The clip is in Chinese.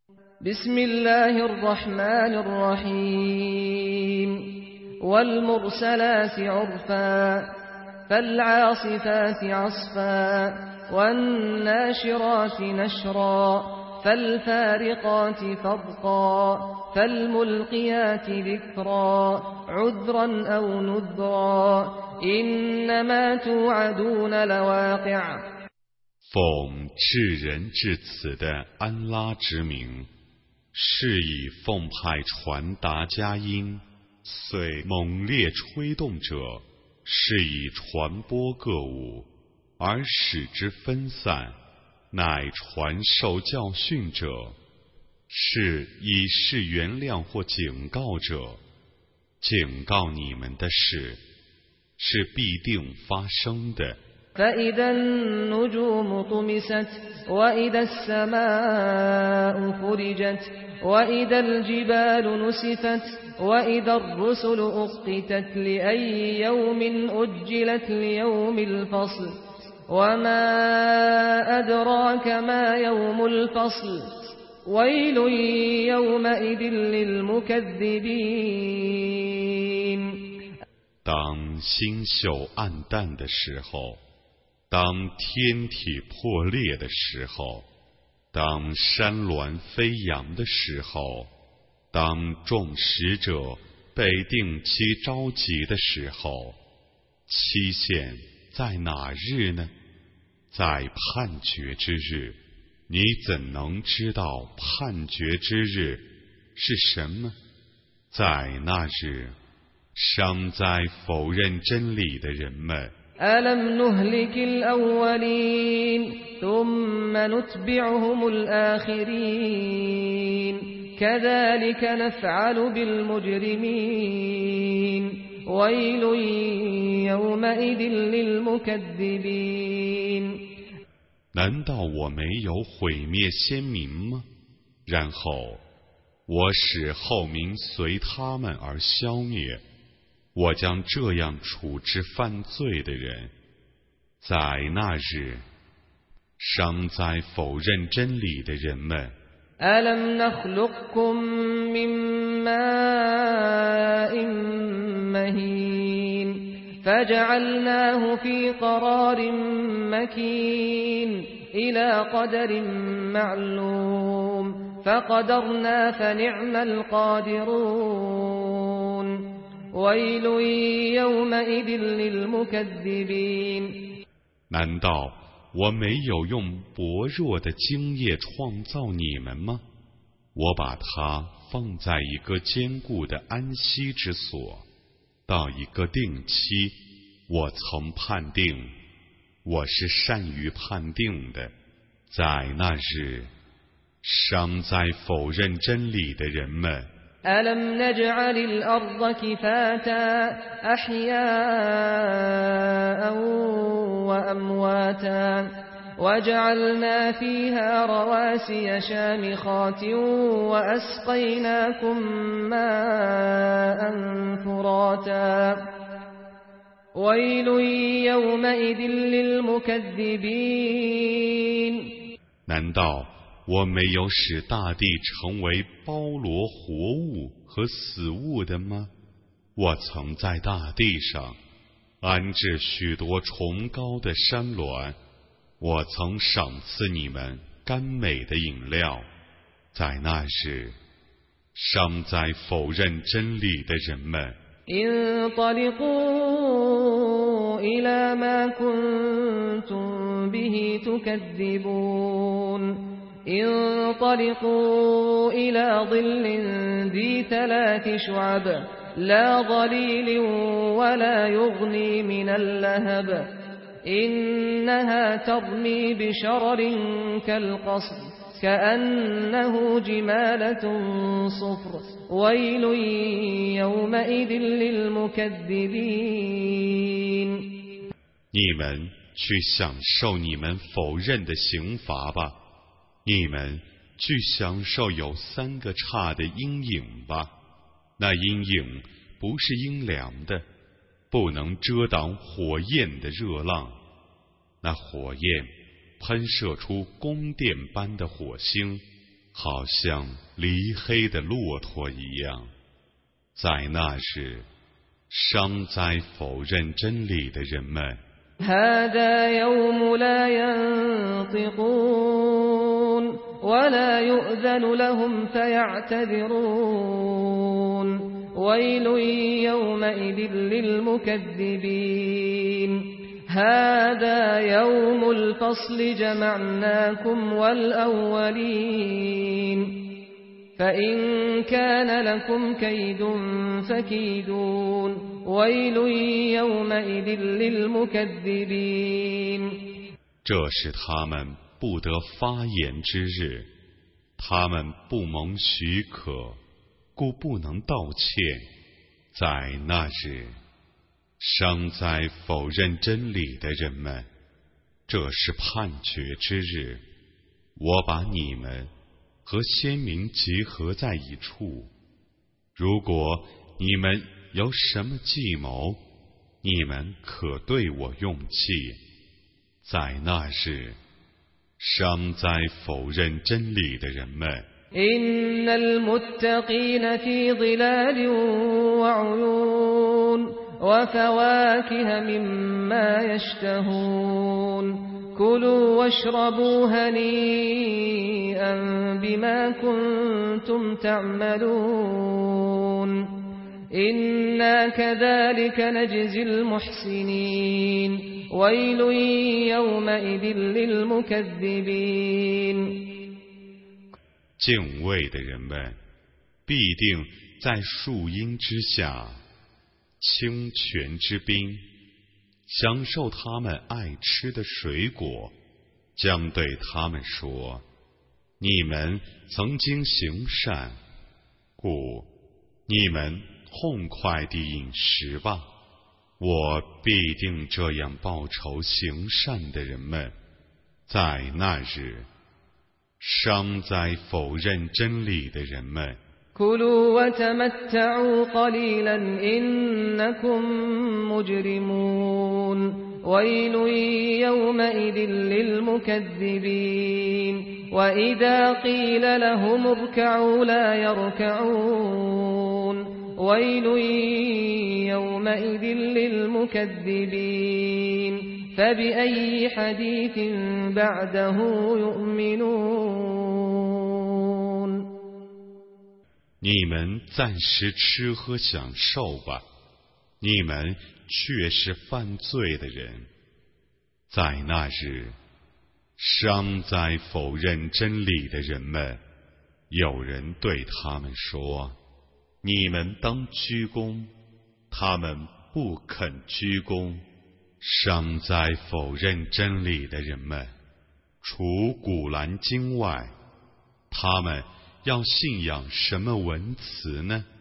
بسم الله الرحمن الرحيم والمرسلات عرفا فالعاصفات عصفا والناشرات نشرا فالفارقات فرقا فالملقيات ذكرا عذرا أو نذرا إنما توعدون لواقع 奉至仁至此的安拉之名，是以奉派传达佳音，遂猛烈吹动者，是以传播各物，而使之分散，乃传授教训者，是以示原谅或警告者。警告你们的事，是必定发生的。 فإذا النجوم طمست وإذا السماء فرجت وإذا الجبال نسفت وإذا الرسل أقتت لأي يوم أجلت ليوم الفصل وما أدراك ما يوم الفصل ويل يومئذ للمكذبين 当星宿暗淡的时候，当天体破裂的时候，当山峦飞扬的时候，当众使者被定期召集的时候，期限在哪日呢？在判决之日。你怎能知道判决之日是什么？在那日，尚在否认真理的人们， ألم نهلك الأولين ثم نتبعهم الآخرين كذلك نفعل بالمجرمين ويل يومئذ للمكذبين 难道我没有毁灭先民吗？然后我使后民随他们而消灭，我将这样处置犯罪的人。在那日，尚在否认真理的人们， ألم نخلقكم من ماء مهين فجعلناه في قرار مكين إلى قدر معلوم فقدرنا فنعم القادرون ويل يومئذ للمكذبين 难道我没有用薄弱的精液创造你们吗？我把它放在一个坚固的安息之所，到一个定期，我曾判定，我是善于判定的。在那日，尚在否认真理的人们， ألم نجعل الأرض كفاتا أحياء وأمواتا وجعلنا فيها رواسي شامخات وأسقيناكم ماء فراتا ويل يومئذ للمكذبين 难道我没有使大地成为包罗活物和死物的吗？我曾在大地上安置许多崇高的山峦，我曾赏赐你们甘美的饮料。在那日，尚在否认真理的人们， انطلقوا إلى ما كنتم به تكذبون انطلقوا إلى ظل ذي 3 شعب لا ظليل ولا يغني من اللهب إنها ترمي بشرر كالقصر كأنه جمالة صفر ويل يومئذ للمكذبين 你们去享受你们否认的刑罚吧，你们去享受有3个叉的阴影吧。那阴影不是阴凉的，不能遮挡火焰的热浪。那火焰喷射出宫殿般的火星， 好像离黑的骆驼一样。在那日，伤灾否认真理的人们， هذا يوم لا ينطقون ولا يؤذن لهم فيعتذرون ويل يومئذ للمكذبين هذا يوم الفصل جمعناكم والأولين فإن كان لكم كيد فكيدون ويل يومئذ للمكذبين 这是他们不得发言之日，他们不蒙许可，故不能道歉。在那日，伤灾否认真理的人们，这是判决之日。我把你们和先民集合在一处，如果你们有什么计谋，你们可对我用计。在那日，伤灾否认真理的人们， إن المتقين في ظلال وعيون وفواكه مما يشتهون كلوا واشربوا هنيئا بما كنتم تعملون إنا كذلك نجزي المحسنين ويل يومئذ للمكذبين 敬畏的人们必定在树荫之下，清泉之滨，享受他们爱吃的水果，将对他们说：你们曾经行善，故你们痛快地饮食吧，我必定这样报酬行善的人们。在那日，伤灾否认真理的人们， كلوا وتمتعوا قليلا إنكم مجرمون ويل يومئذ للمكذبين وإذا قيل لهم اركعوا لا يركعون ويل يومئذ للمكذبين فبأي حديث بعده يؤمنون 你们暂时吃喝享受吧，你们却是犯罪的人。在那日，伤灾否认真理的人们，有人对他们说：你们当鞠躬，他们不肯鞠躬。伤灾否认真理的人们，除古兰经外，他们要信仰什么文词呢？